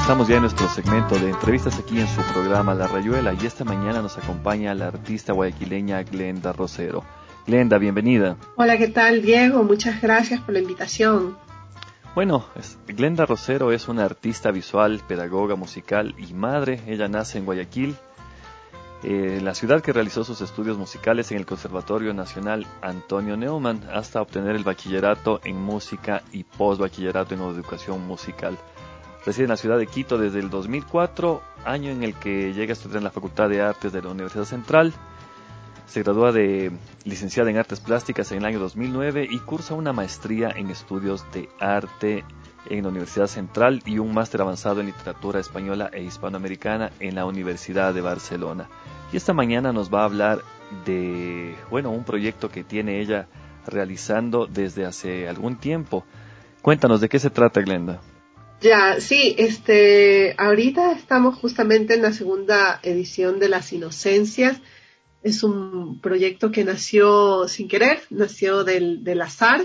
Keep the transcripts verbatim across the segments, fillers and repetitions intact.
Estamos ya en nuestro segmento de entrevistas aquí en su programa La Rayuela y esta mañana nos acompaña la artista guayaquileña Glenda Rosero. Glenda, bienvenida. Hola, ¿qué tal, Diego? Muchas gracias por la invitación. Bueno, es, Glenda Rosero es una artista visual, pedagoga musical y madre. Ella nace en Guayaquil, eh, la ciudad que realizó sus estudios musicales en el Conservatorio Nacional Antonio Neumann hasta obtener el bachillerato en música y postbachillerato en educación musical. Reside en la ciudad de Quito desde el dos mil cuatro, año en el que llega a estudiar en la Facultad de Artes de la Universidad Central. Se gradúa de licenciada en Artes Plásticas en el año dos mil nueve y cursa una maestría en estudios de arte en la Universidad Central y un máster avanzado en literatura española e hispanoamericana en la Universidad de Barcelona. Y esta mañana nos va a hablar de, bueno, un proyecto que tiene ella realizando desde hace algún tiempo. Cuéntanos, ¿de qué se trata, Glenda? Ya, sí, este, ahorita estamos justamente en la segunda edición de Las Inocencias. Es un proyecto que nació sin querer, nació del, del azar,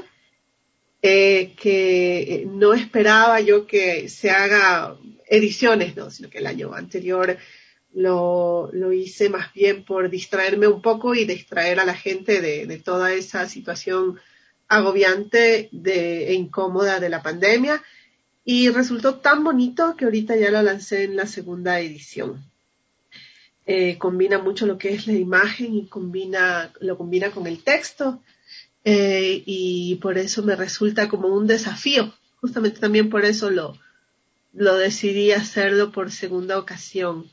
eh, que no esperaba yo que se haga ediciones, no, sino que el año anterior lo, lo hice más bien por distraerme un poco y distraer a la gente de, de toda esa situación agobiante de, e incómoda de la pandemia. Y resultó tan bonito que ahorita ya lo lancé en la segunda edición. Eh, combina mucho lo que es la imagen y combina, lo combina con el texto, eh, y por eso me resulta como un desafío. Justamente también por eso lo, lo decidí hacerlo por segunda ocasión.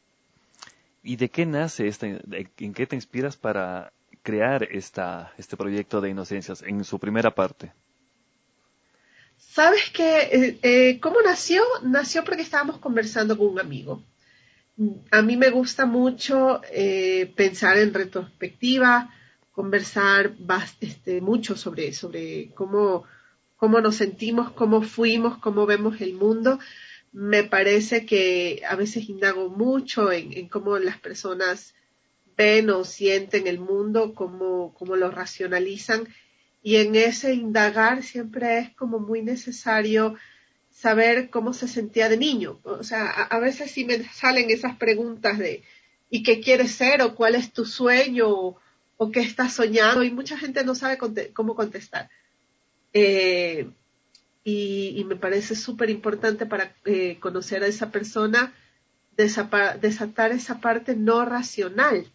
¿Y de qué nace esta, de, en qué te inspiras para crear esta, este proyecto de Inocencias en su primera parte? ¿Sabes qué? Eh, eh, ¿Cómo nació? Nació porque estábamos conversando con un amigo. A mí me gusta mucho eh, pensar en retrospectiva, conversar bast- este, mucho sobre, sobre cómo, cómo nos sentimos, cómo fuimos, cómo vemos el mundo. Me parece que a veces indago mucho en, en cómo las personas ven o sienten el mundo, cómo, cómo lo racionalizan. Y en ese indagar siempre es como muy necesario saber cómo se sentía de niño. O sea, a, a veces sí me salen esas preguntas de ¿y qué quieres ser? O ¿cuál es tu sueño? O, o ¿qué estás soñando? Y mucha gente no sabe conte- cómo contestar. Eh, y, y me parece súper importante para eh, conocer a esa persona, desapa- desatar esa parte no racional.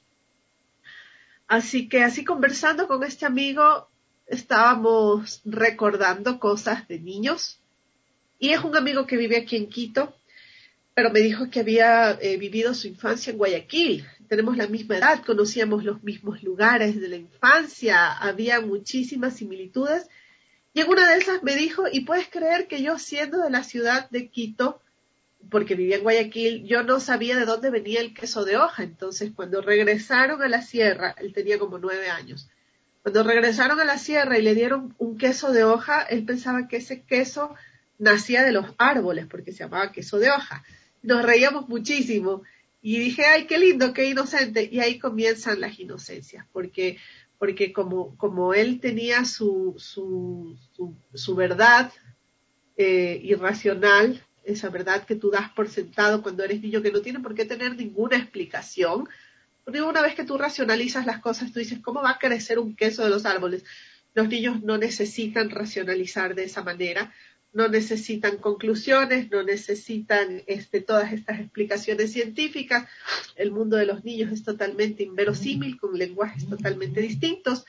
Así que así conversando con este amigo, estábamos recordando cosas de niños. Y es un amigo que vive aquí en Quito, pero me dijo que había eh, vivido su infancia en Guayaquil. Tenemos la misma edad, conocíamos los mismos lugares de la infancia, había muchísimas similitudes. Y en una de esas me dijo, ¿y puedes creer que yo siendo de la ciudad de Quito, porque vivía en Guayaquil, yo no sabía de dónde venía el queso de hoja? Entonces, cuando regresaron a la sierra, él tenía como nueve años, cuando regresaron a la sierra y le dieron un queso de hoja, él pensaba que ese queso nacía de los árboles, porque se llamaba queso de hoja. Nos reíamos muchísimo y dije, ay, qué lindo, qué inocente. Y ahí comienzan las inocencias, porque, porque como, como él tenía su, su, su, su verdad eh, irracional, esa verdad que tú das por sentado cuando eres niño, que no tiene por qué tener ninguna explicación. Porque una vez que tú racionalizas las cosas, tú dices, ¿cómo va a crecer un queso de los árboles? Los niños no necesitan racionalizar de esa manera, no necesitan conclusiones, no necesitan este, todas estas explicaciones científicas. El mundo de los niños es totalmente inverosímil, con lenguajes totalmente distintos.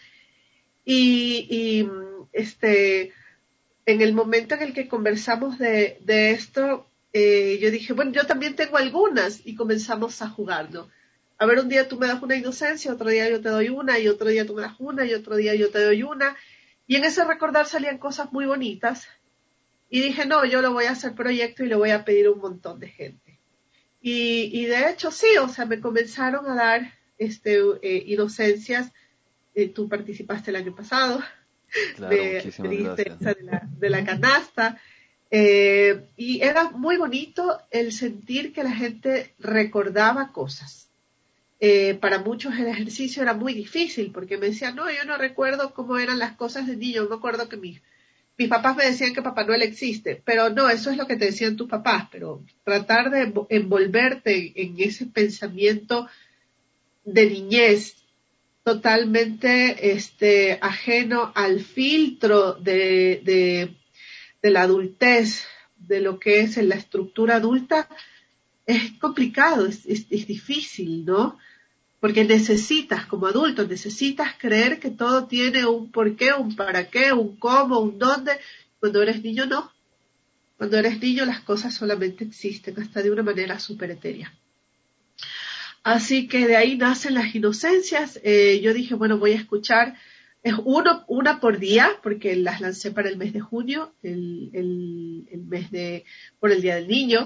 Y, y este, en el momento en el que conversamos de, de esto, eh, yo dije, bueno, yo también tengo algunas, y comenzamos a jugarlo. A ver, un día tú me das una inocencia, otro día yo te doy una, y otro día tú me das una, y otro día yo te doy una. Y en ese recordar salían cosas muy bonitas. Y dije, no, yo lo voy a hacer proyecto y le voy a pedir a un montón de gente. Y, y de hecho sí, o sea, me comenzaron a dar este, eh, inocencias. Eh, tú participaste el año pasado, Claro, me muchísimas pediste gracias. esa de la, de la canasta. Eh, y era muy bonito el sentir que la gente recordaba cosas. Eh, para muchos el ejercicio era muy difícil porque me decían, no, yo no recuerdo cómo eran las cosas de niño, me acuerdo que mi, mis papás me decían que Papá Noel existe, pero no, eso es lo que te decían tus papás, pero tratar de envolverte en ese pensamiento de niñez totalmente este, ajeno al filtro de, de, de la adultez, de lo que es la estructura adulta, es complicado, es, es, es difícil, ¿no? Porque necesitas, como adulto, necesitas creer que todo tiene un porqué, un para qué, un cómo, un dónde. Cuando eres niño, no. Cuando eres niño, las cosas solamente existen, hasta de una manera súper etérea. Así que de ahí nacen las inocencias. Eh, yo dije, bueno, voy a escuchar, es uno, una por día, porque las lancé para el mes de junio, el, el, el mes de, por el Día del Niño.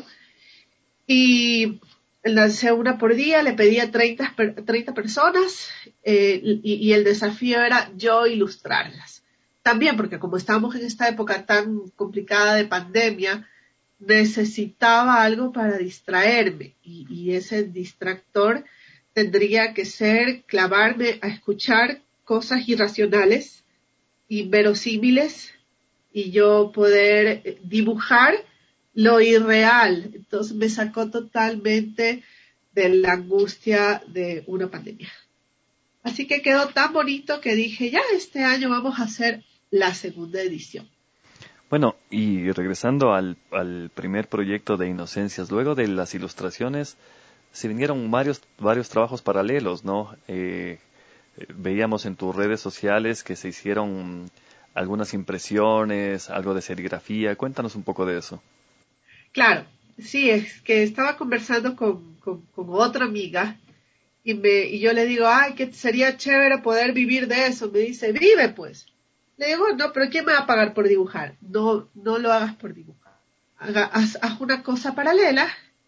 Y lancé una por día, le pedí a treinta, treinta personas eh, y, y el desafío era yo ilustrarlas. También porque como estamos en esta época tan complicada de pandemia, necesitaba algo para distraerme y, y ese distractor tendría que ser clavarme a escuchar cosas irracionales, inverosímiles y yo poder dibujar lo irreal. Entonces me sacó totalmente de la angustia de una pandemia. Así que quedó tan bonito que dije, ya este año vamos a hacer la segunda edición. Bueno, y regresando al, al primer proyecto de Inocencias, luego de las ilustraciones se vinieron varios, varios trabajos paralelos, ¿no? Eh, veíamos en tus redes sociales que se hicieron algunas impresiones, algo de serigrafía. Cuéntanos un poco de eso. Claro, sí, es que estaba conversando con, con, con otra amiga y, me, y yo le digo, ay, que sería chévere poder vivir de eso. Me dice, vive pues. Le digo, no, pero ¿quién me va a pagar por dibujar? No, no lo hagas por dibujar. Haga, haz, haz una cosa paralela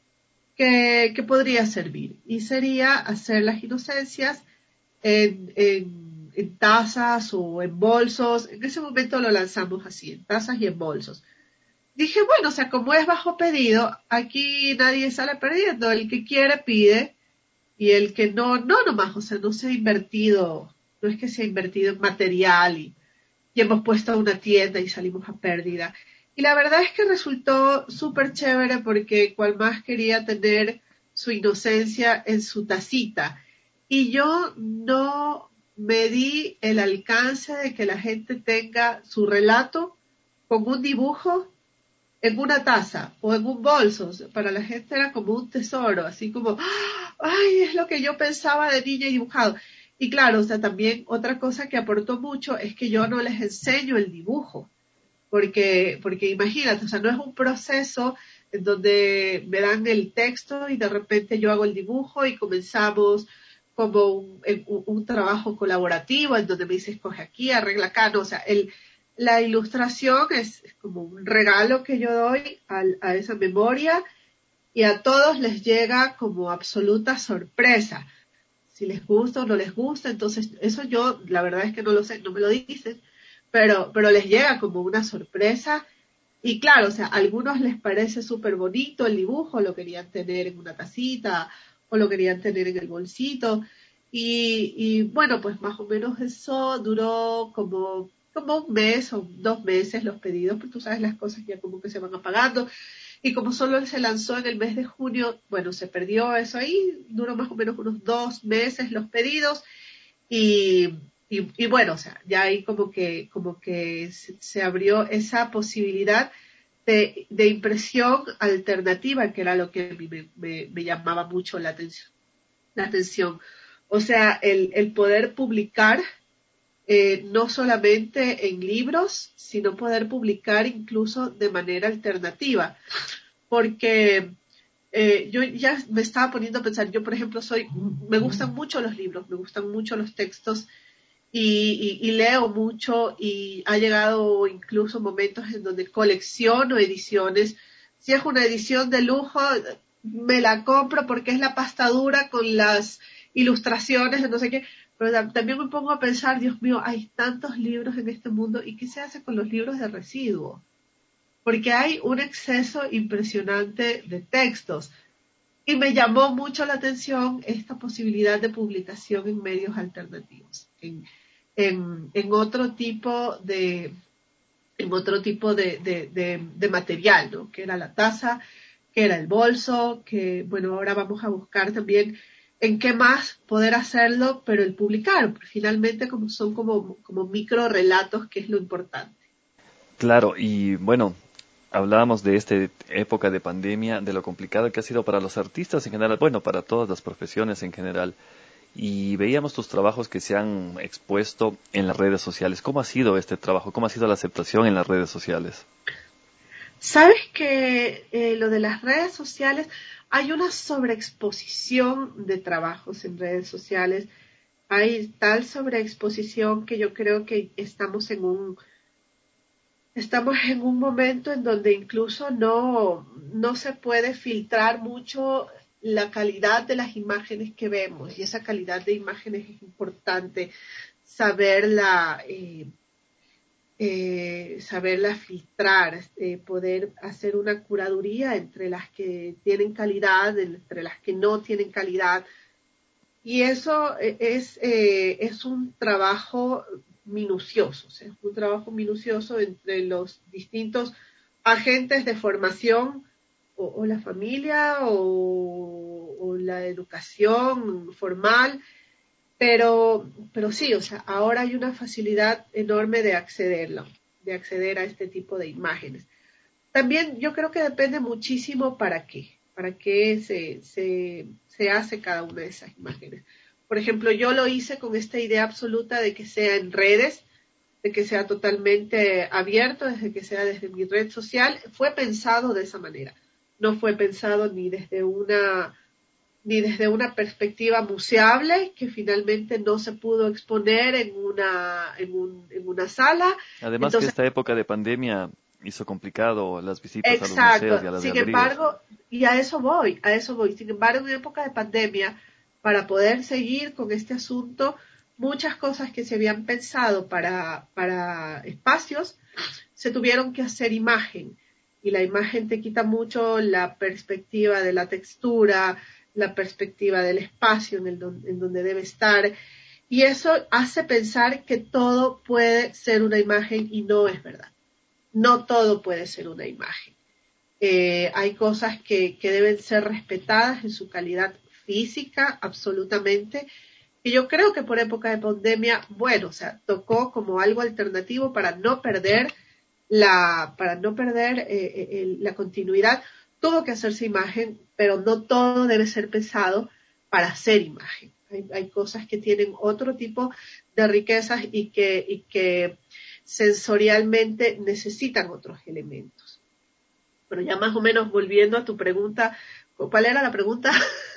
que, que podría servir. Y sería hacer las inocencias en, en, en tazas o en bolsos. En ese momento lo lanzamos así, en tazas y en bolsos. Dije, bueno, o sea, como es bajo pedido, aquí nadie sale perdiendo. El que quiere pide y el que no, no nomás, o sea, no se ha invertido, no es que se ha invertido en material y, y hemos puesto una tienda y salimos a pérdida. Y la verdad es que resultó súper chévere porque cual más quería tener su inocencia en su tacita. Y yo no me di el alcance de que la gente tenga su relato con un dibujo en una taza o en un bolso. Para la gente era como un tesoro, así como, ay, es lo que yo pensaba de niña y dibujado. Y claro, o sea, también otra cosa que aportó mucho es que yo no les enseño el dibujo, porque, porque imagínate, o sea, no es un proceso en donde me dan el texto y de repente yo hago el dibujo y comenzamos como un, un, un trabajo colaborativo en donde me dice, escoge aquí, arregla acá, no, o sea, el, la ilustración es, es como un regalo que yo doy a, a esa memoria y a todos les llega como absoluta sorpresa. Si les gusta o no les gusta, entonces eso yo la verdad es que no lo sé, no me lo dicen, pero, pero les llega como una sorpresa y claro, o sea, a algunos les parece súper bonito el dibujo, lo querían tener en una tacita o lo querían tener en el bolsito y, y bueno, pues más o menos eso duró como, como un mes o dos meses los pedidos, porque tú sabes las cosas ya como que se van apagando y como solo se lanzó en el mes de junio, bueno, se perdió eso ahí, duró más o menos unos dos meses los pedidos y, y, y bueno, o sea, ya ahí como que, como que se, se abrió esa posibilidad de, de impresión alternativa, que era lo que a mí me, me, me llamaba mucho la atención. La atención. O sea, el, el poder publicar eh, no solamente en libros, sino poder publicar incluso de manera alternativa. Porque eh, yo ya me estaba poniendo a pensar, yo por ejemplo soy, me gustan mucho los libros, me gustan mucho los textos y, y, y leo mucho y ha llegado incluso momentos en donde colecciono ediciones. Si es una edición de lujo, me la compro porque es la pasta dura con las ilustraciones de no sé qué, pero también me pongo a pensar, Dios mío, hay tantos libros en este mundo y ¿qué se hace con los libros de residuo? Porque hay un exceso impresionante de textos. Y me llamó mucho la atención esta posibilidad de publicación en medios alternativos, en, en, en otro tipo de, en otro tipo de, de, de, de material, ¿no? Que era la taza, que era el bolso, que bueno, ahora vamos a buscar también en qué más poder hacerlo, pero el publicar, porque finalmente como son como, como micro relatos, que es lo importante. Claro, y bueno, hablábamos de esta época de pandemia, de lo complicado que ha sido para los artistas en general, bueno, para todas las profesiones en general. Y veíamos tus trabajos que se han expuesto en las redes sociales. ¿Cómo ha sido este trabajo? ¿Cómo ha sido la aceptación en las redes sociales? Sabes que eh, lo de las redes sociales, hay una sobreexposición de trabajos en redes sociales. Hay tal sobreexposición que yo creo que estamos en un estamos en un momento en donde incluso no, no se puede filtrar mucho la calidad de las imágenes que vemos, y esa calidad de imágenes es importante saberla, eh, eh, saberla filtrar, eh, poder hacer una curaduría entre las que tienen calidad, entre las que no tienen calidad. Y eso es, eh, es un trabajo minucioso, o sea, es un trabajo minucioso entre los distintos agentes de formación, o, o la familia, o, o la educación formal, pero, pero sí, o sea, ahora hay una facilidad enorme de accederlo, de acceder a este tipo de imágenes. También yo creo que depende muchísimo para qué, para qué se, se, se hace cada una de esas imágenes. Por ejemplo, yo lo hice con esta idea absoluta de que sea en redes, de que sea totalmente abierto, desde que sea desde mi red social. Fue pensado de esa manera. No fue pensado ni desde una ni desde una perspectiva museable, que finalmente no se pudo exponer en una, en un, en una sala. Además que Entonces, esta época de pandemia hizo complicado las visitas a los museos y exacto. a las Sin galerías. embargo, y a eso voy, a eso voy. Sin embargo, en época de pandemia, para poder seguir con este asunto, muchas cosas que se habían pensado para, para espacios se tuvieron que hacer imagen. Y la imagen te quita mucho la perspectiva de la textura, la perspectiva del espacio en, el don, en donde debe estar. Y eso hace pensar que todo puede ser una imagen, y no es verdad. No todo puede ser una imagen. Eh, hay cosas que, que deben ser respetadas en su calidad física, absolutamente, que yo creo que por época de pandemia, bueno, o sea, tocó como algo alternativo para no perder la, para no perder eh, el, la continuidad. Tuvo que hacerse imagen, pero no todo debe ser pensado para hacer imagen. Hay, hay cosas que tienen otro tipo de riquezas y que, y que sensorialmente necesitan otros elementos. Pero ya más o menos volviendo a tu pregunta, ¿cuál era la pregunta?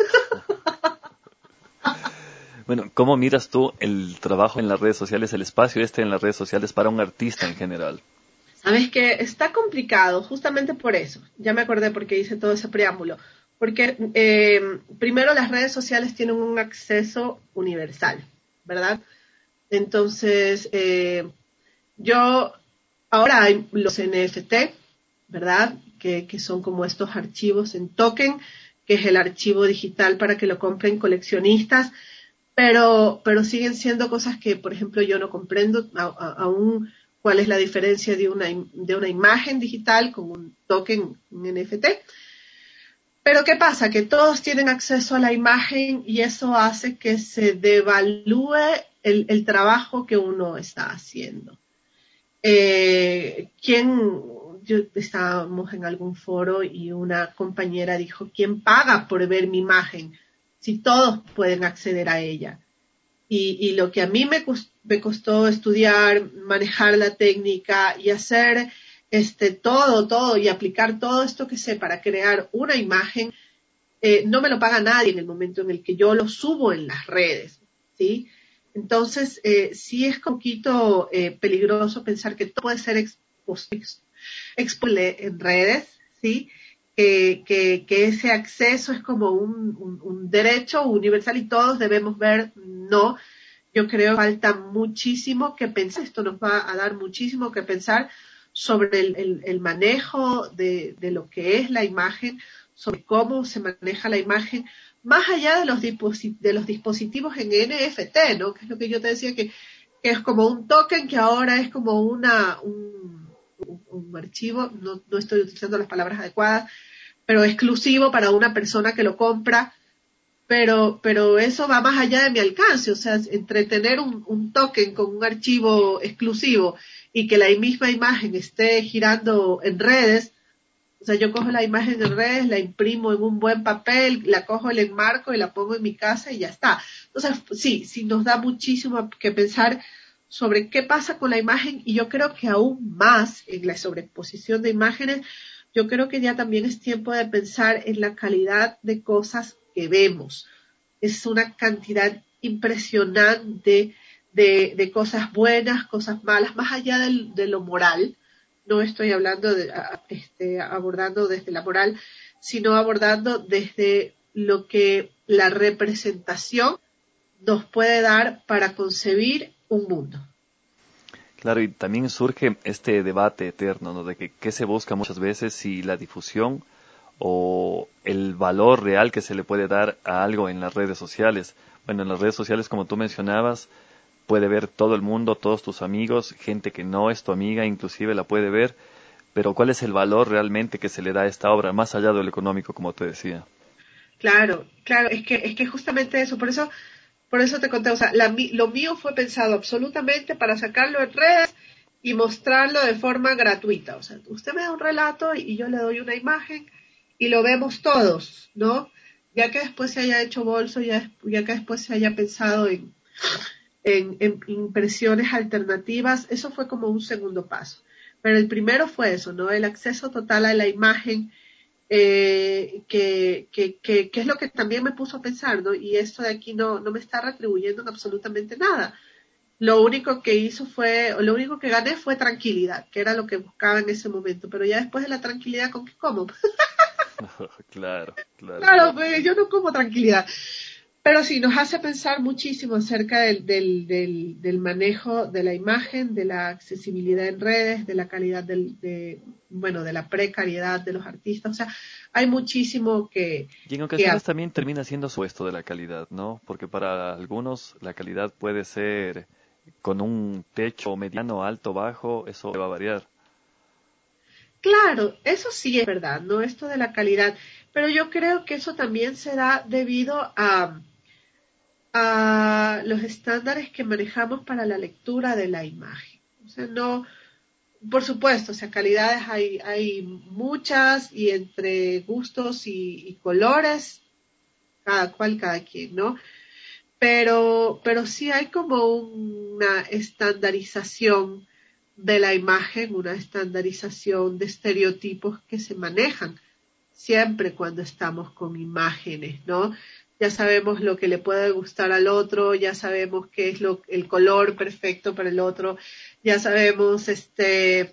Bueno, ¿cómo miras tú el trabajo en las redes sociales, el espacio este en las redes sociales para un artista en general? Sabes que está complicado justamente por eso. Ya me acordé porque hice todo ese preámbulo. Porque eh, primero las redes sociales tienen un acceso universal, ¿verdad? Entonces, eh, yo, ahora hay los N F T, ¿verdad? Que, que son como estos archivos en token, que es el archivo digital para que lo compren coleccionistas, pero, pero siguen siendo cosas que, por ejemplo, yo no comprendo a, a, aún cuál es la diferencia de una, de una imagen digital con un token, un N F T. Pero ¿qué pasa? Que todos tienen acceso a la imagen, y eso hace que se devalúe el, el trabajo que uno está haciendo. Eh, ¿quién, yo estábamos en algún foro y una compañera dijo, ¿quién paga por ver mi imagen si todos pueden acceder a ella? Y, y lo que a mí me, me costó estudiar, manejar la técnica y hacer este todo, todo y aplicar todo esto que sé para crear una imagen, eh, no me lo paga nadie en el momento en el que yo lo subo en las redes, ¿sí? Entonces, eh, sí es un poquito eh, peligroso pensar que todo puede ser expuesto en redes, ¿sí? Que, que, que ese acceso es como un, un, un derecho universal y todos debemos ver. No, yo creo que falta muchísimo que pensar. Esto nos va a dar muchísimo que pensar sobre el, el, el manejo de, de lo que es la imagen, sobre cómo se maneja la imagen, más allá de los, disposit de los dispositivos en N F T, ¿no? Que es lo que yo te decía, que, que es como un token que ahora es como una, un, un, un archivo, no, no estoy utilizando las palabras adecuadas, pero exclusivo para una persona que lo compra, pero, pero eso va más allá de mi alcance, o sea, entre tener un, un token con un archivo exclusivo y que la misma imagen esté girando en redes. O sea, yo cojo la imagen en redes, la imprimo en un buen papel, la cojo, la enmarco y la pongo en mi casa y ya está. Entonces, sí, sí nos da muchísimo que pensar sobre qué pasa con la imagen, y yo creo que aún más en la sobreexposición de imágenes, yo creo que ya también es tiempo de pensar en la calidad de cosas que vemos. Es una cantidad impresionante de, de cosas buenas, cosas malas, más allá del, de lo moral. No estoy hablando de, este, abordando desde la moral, sino abordando desde lo que la representación nos puede dar para concebir un mundo. Claro, y también surge este debate eterno, ¿no? De que qué se busca muchas veces, si la difusión o el valor real que se le puede dar a algo en las redes sociales. Bueno, en las redes sociales, como tú mencionabas, puede ver todo el mundo, todos tus amigos, gente que no es tu amiga, inclusive la puede ver, pero ¿cuál es el valor realmente que se le da a esta obra, más allá de lo económico, como te decía? Claro, claro, es que, es que justamente eso, por eso, por eso te conté, o sea, la, lo mío fue pensado absolutamente para sacarlo en redes y mostrarlo de forma gratuita. O sea, usted me da un relato y yo le doy una imagen y lo vemos todos, ¿no? Ya que después se haya hecho bolso, ya, ya que después se haya pensado en, en, en impresiones alternativas, eso fue como un segundo paso. Pero el primero fue eso, ¿no? El acceso total a la imagen, eh, que, que, que, que es lo que también me puso a pensar, ¿no? Y esto de aquí no, no me está retribuyendo en absolutamente nada. Lo único que hizo fue, o lo único que gané fue tranquilidad, que era lo que buscaba en ese momento. Pero ya después de la tranquilidad, ¿con qué como? Claro, claro, Claro, claro. pues yo no como tranquilidad. Pero sí, nos hace pensar muchísimo acerca del, del, del, del manejo de la imagen, de la accesibilidad en redes, de la calidad del, de, bueno, de la precariedad de los artistas. O sea, hay muchísimo que, Y en que ocasiones también termina siendo supuesto de la calidad, ¿no? Porque para algunos la calidad puede ser con un techo mediano, alto, bajo, eso va a variar. claro, eso sí es verdad, ¿no? Esto de la calidad. Pero yo creo que eso también se da debido a, a los estándares que manejamos para la lectura de la imagen. O sea, no, por supuesto, o sea, calidades hay, hay muchas, y entre gustos y, y colores, cada cual, cada quien, ¿no? Pero, pero sí hay como una estandarización de la imagen, una estandarización de estereotipos que se manejan siempre cuando estamos con imágenes, ¿no? Ya sabemos lo que le puede gustar al otro, ya sabemos qué es lo, el color perfecto para el otro, ya sabemos, este,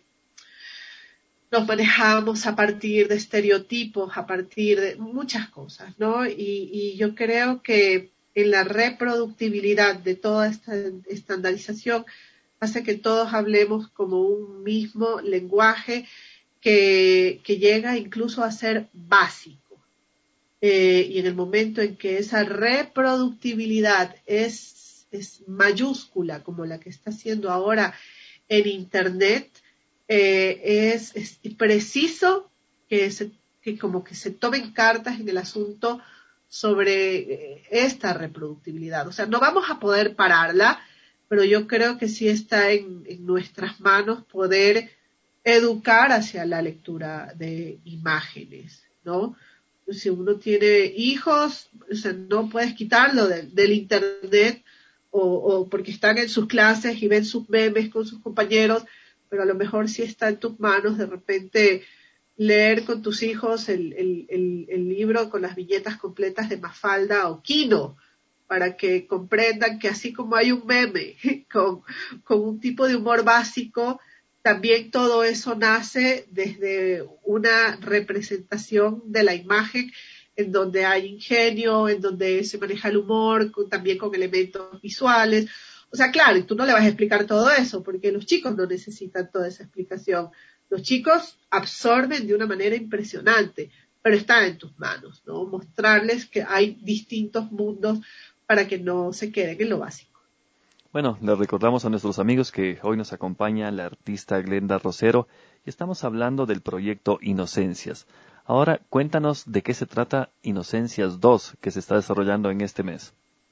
nos manejamos a partir de estereotipos, a partir de muchas cosas, ¿no? Y, y yo creo que en la reproductibilidad de toda esta estandarización hace que todos hablemos como un mismo lenguaje que, que llega incluso a ser básico. Eh, y en el momento en que esa reproductibilidad es, es mayúscula, como la que está haciendo ahora en Internet, eh, es, es preciso que, se, que como que se tomen cartas en el asunto sobre eh, esta reproductibilidad. O sea, no vamos a poder pararla, pero yo creo que sí está en, en nuestras manos poder educar hacia la lectura de imágenes, ¿no? Si uno tiene hijos, o sea, no puedes quitarlo de, del internet, o, o porque están en sus clases y ven sus memes con sus compañeros, pero a lo mejor sí está en tus manos de repente leer con tus hijos el, el, el, el libro con las viñetas completas de Mafalda o Kino, para que comprendan que así como hay un meme con, con un tipo de humor básico, también todo eso nace desde una representación de la imagen en donde hay ingenio, en donde se maneja el humor, con, también con elementos visuales. O sea, claro, y tú no le vas a explicar todo eso, porque los chicos no necesitan toda esa explicación. Los chicos absorben de una manera impresionante, pero está en tus manos, ¿no? Mostrarles que hay distintos mundos para que no se queden en lo básico. Bueno, les recordamos a nuestros amigos que hoy nos acompaña la artista Glenda Rosero y estamos hablando del proyecto Inocencias. Ahora cuéntanos de qué se trata Inocencias dos, que se está desarrollando en este mes.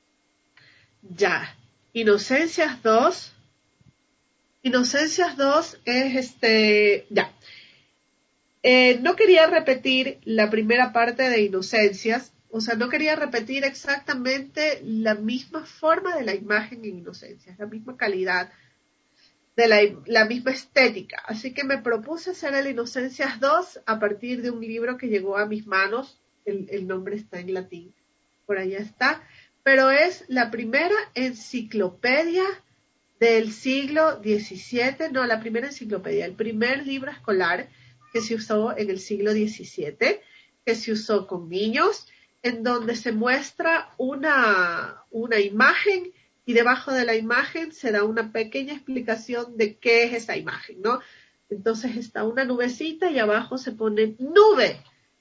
Ya, Inocencias dos. Inocencias dos es este, ya. Eh, no quería repetir la primera parte de Inocencias, o sea, no quería repetir exactamente la misma forma de la imagen en Inocencias, la misma calidad, de la, la misma estética. Así que me propuse hacer el Inocencias dos a partir de un libro que llegó a mis manos, el, el nombre está en latín, por allá está, pero es la primera enciclopedia del siglo diecisiete, no, la primera enciclopedia, el primer libro escolar que se usó en el siglo diecisiete, que se usó con niños, en donde se muestra una, una imagen y debajo de la imagen se da una pequeña explicación de qué es esa imagen, ¿no? Entonces está una nubecita y abajo se pone nube,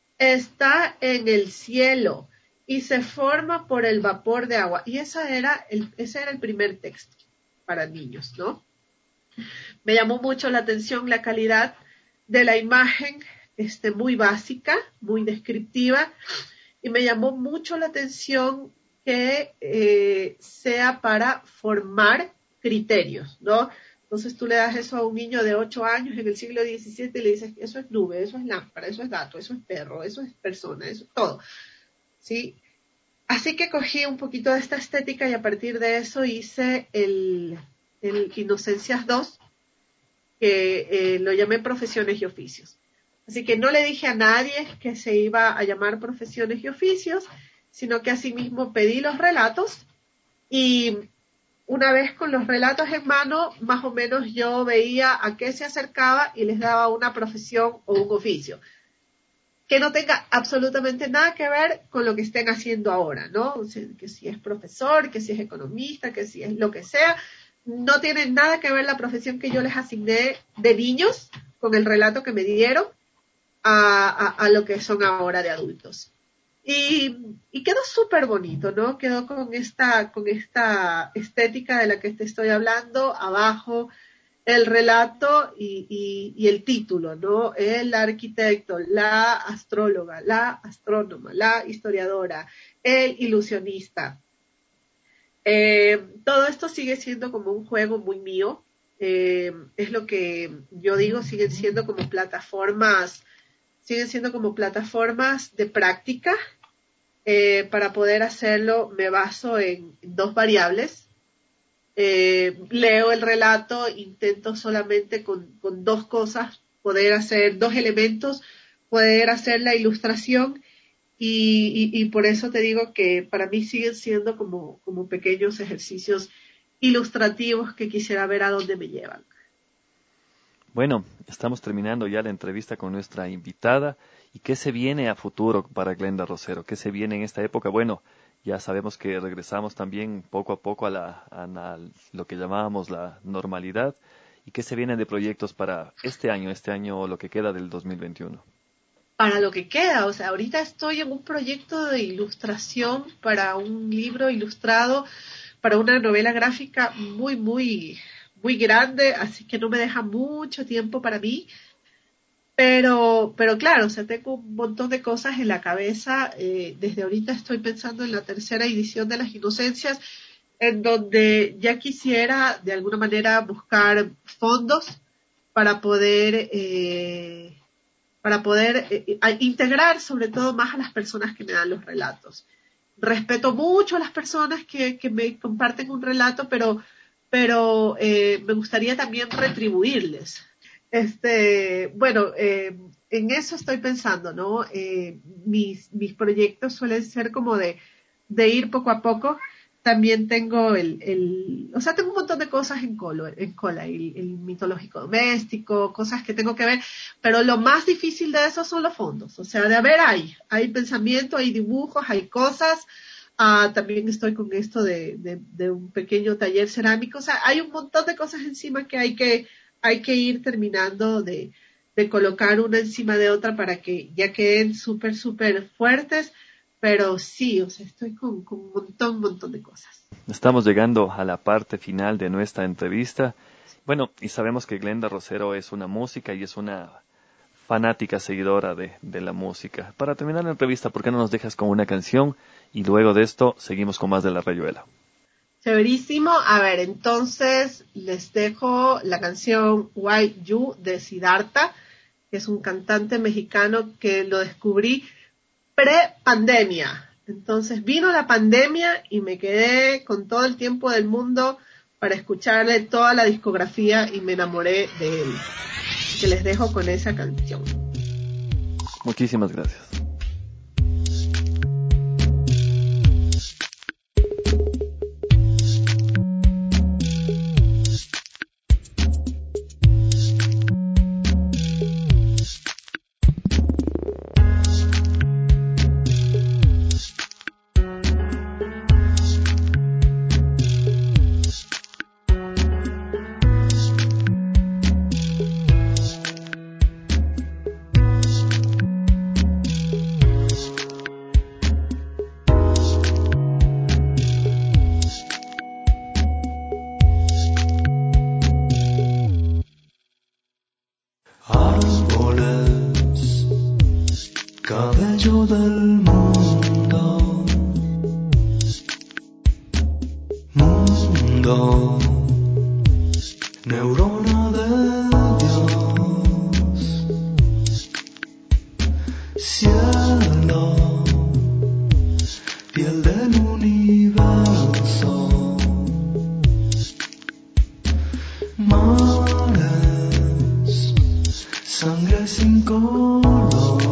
está en el cielo y se forma por el vapor de agua. Y esa era el, ese era el primer texto para niños, ¿no? Me llamó mucho la atención la calidad de la imagen, este, muy básica, muy descriptiva, y me llamó mucho la atención que eh, sea para formar criterios, ¿no? Entonces tú le das eso a un niño de ocho años en el siglo diecisiete y le dices, eso es nube, eso es lámpara, eso es gato, eso es perro, eso es persona, eso es todo, ¿sí? Así que cogí un poquito de esta estética y a partir de eso hice el, el Inocencias dos, que eh, lo llamé Profesiones y Oficios. Así que no le dije a nadie que se iba a llamar Profesiones y Oficios, sino que asimismo pedí los relatos y una vez con los relatos en mano, más o menos yo veía a qué se acercaba y les daba una profesión o un oficio que no tenga absolutamente nada que ver con lo que estén haciendo ahora, ¿no? O sea, que si es profesor, que si es economista, que si es lo que sea, no tiene nada que ver la profesión que yo les asigné de niños con el relato que me dieron a, a, a lo que son ahora de adultos. Y, y quedó súper bonito, ¿no? Quedó con esta, con esta estética de la que te estoy hablando, abajo el relato y, y, y el título, ¿no? El arquitecto, la astróloga, la astrónoma, la historiadora, el ilusionista. Eh, todo esto sigue siendo como un juego muy mío. Eh, es lo que yo digo, siguen siendo como plataformas, siguen siendo como plataformas de práctica. Eh, para poder hacerlo me baso en dos variables. Eh, leo el relato, intento solamente con, con dos cosas poder hacer, dos elementos, poder hacer la ilustración y, y, y por eso te digo que para mí siguen siendo como, como pequeños ejercicios ilustrativos que quisiera ver a dónde me llevan. Bueno, estamos terminando ya la entrevista con nuestra invitada. ¿Y qué se viene a futuro para Glenda Rosero? ¿Qué se viene en esta época? Bueno, ya sabemos que regresamos también poco a poco a, la, a la, lo que llamábamos la normalidad. ¿Y qué se viene de proyectos para este año, este año o lo que queda del dos mil veintiuno? Para lo que queda, o sea, ahorita estoy en un proyecto de ilustración para un libro ilustrado, para una novela gráfica muy, muy, muy grande, así que no me deja mucho tiempo para mí. Pero, pero claro, o sea, tengo un montón de cosas en la cabeza. Eh, desde ahorita estoy pensando en la tercera edición de Las Inocencias, en donde ya quisiera de alguna manera buscar fondos para poder, eh, para poder eh, integrar sobre todo más a las personas que me dan los relatos. Respeto mucho a las personas que, que me comparten un relato, pero, pero eh, me gustaría también retribuirles. Este, bueno, eh, en eso estoy pensando, ¿no? Eh, mis, mis proyectos suelen ser como de, de ir poco a poco. También tengo el, el, o sea, tengo un montón de cosas en, colo, en cola, el, el mitológico doméstico, cosas que tengo que ver, pero lo más difícil de eso son los fondos. O sea, de haber hay, hay pensamiento, hay dibujos, hay cosas. Ah, también estoy con esto de, de, de un pequeño taller cerámico. O sea, hay un montón de cosas encima que hay que, hay que ir terminando de, de colocar una encima de otra para que ya queden súper, súper fuertes, pero sí, o sea, estoy con, con un montón, un montón de cosas. Estamos llegando a la parte final de nuestra entrevista. Bueno, y sabemos que Glenda Rosero es una música y es una fanática seguidora de, de la música. Para terminar la entrevista, ¿por qué no nos dejas con una canción? Y luego de esto seguimos con más de La Rayuela. Chéverísimo. A ver, entonces les dejo la canción Why You de Siddhartha, que es un cantante mexicano que lo descubrí pre-pandemia. Entonces vino la pandemia y me quedé con todo el tiempo del mundo para escucharle toda la discografía y me enamoré de él. Así que les dejo con esa canción. Muchísimas gracias. Cabello del mundo, mundo, neurona de Dios, cielo, piel del universo, mares, sangre sin color.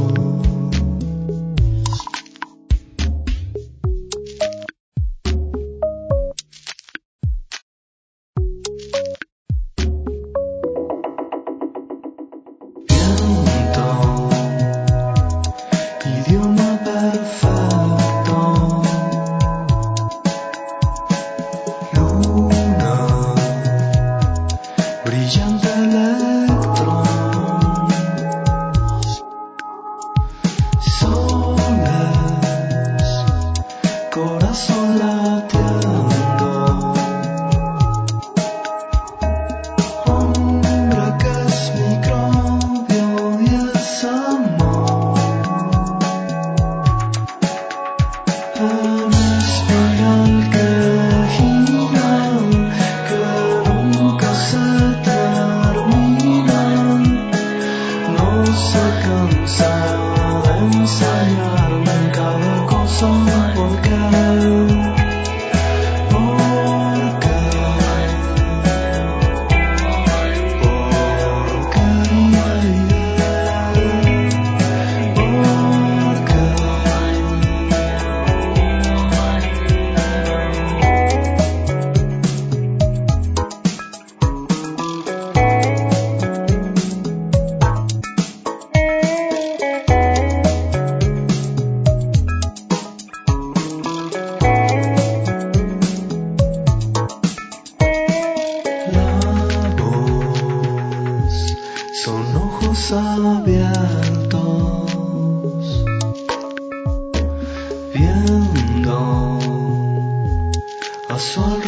Abiertos, viendo a su